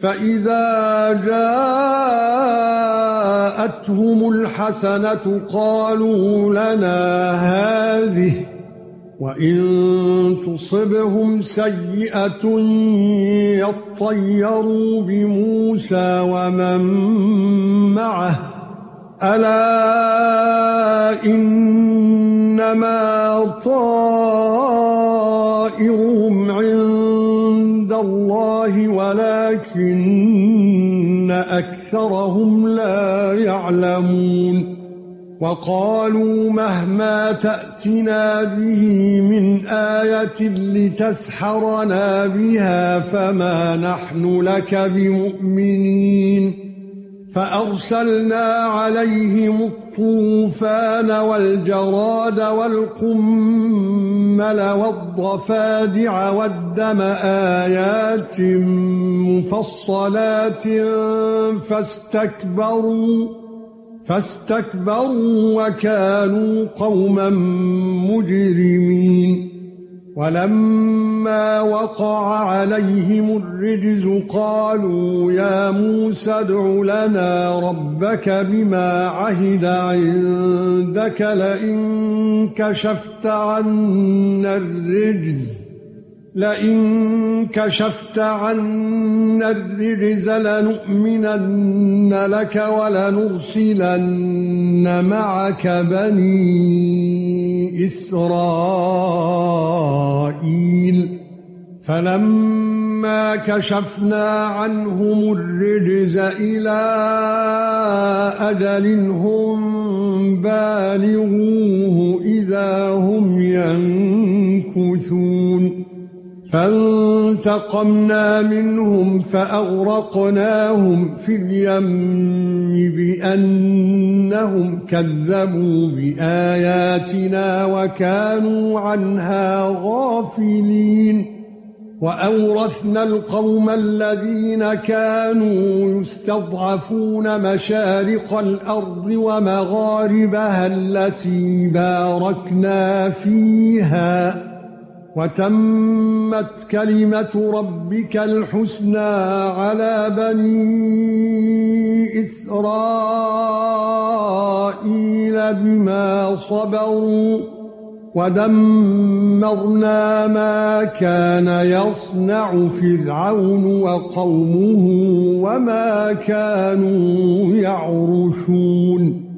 فإذا جاءتهم الحسنة قالوا لنا هذه وإن تصبهم سيئة يطيروا بموسى ومن معه ألا إنما طائرهم عند الله ولكن أكثرهم لا يعلمون وقالوا مهما تأتنا به من آية لتسحرنا بها فما نحن لك بمؤمنين فأرسلنا عليهم الطوفان والجراد والقمل والضفادع والدم آيات مفصلات فاستكبروا وكانوا قوما مجرمين ولما وقع عليهم الرجز قالوا يا موسى ادع لنا ربك بما عهد عندك لئن كشفت عنا الرجز لنؤمنن لك ولنرسلن معك بني إسرائيل فلما كشفنا عنهم الرجز إلى أجل هم بالغوه إذا هم ينكثون فانتقمنا منهم فأغرقناهم في اليم بأنهم كذبوا بآياتنا وكانوا عنها غافلين وأورثنا القوم الذين كانوا يستضعفون مشارق الأرض ومغاربها التي باركنا فيها وتمت كلمة ربك الحسنى على بني إسرائيل بما صبروا ودمرنا ما كان يصنع فرعون وقومه وما كانوا يعرشون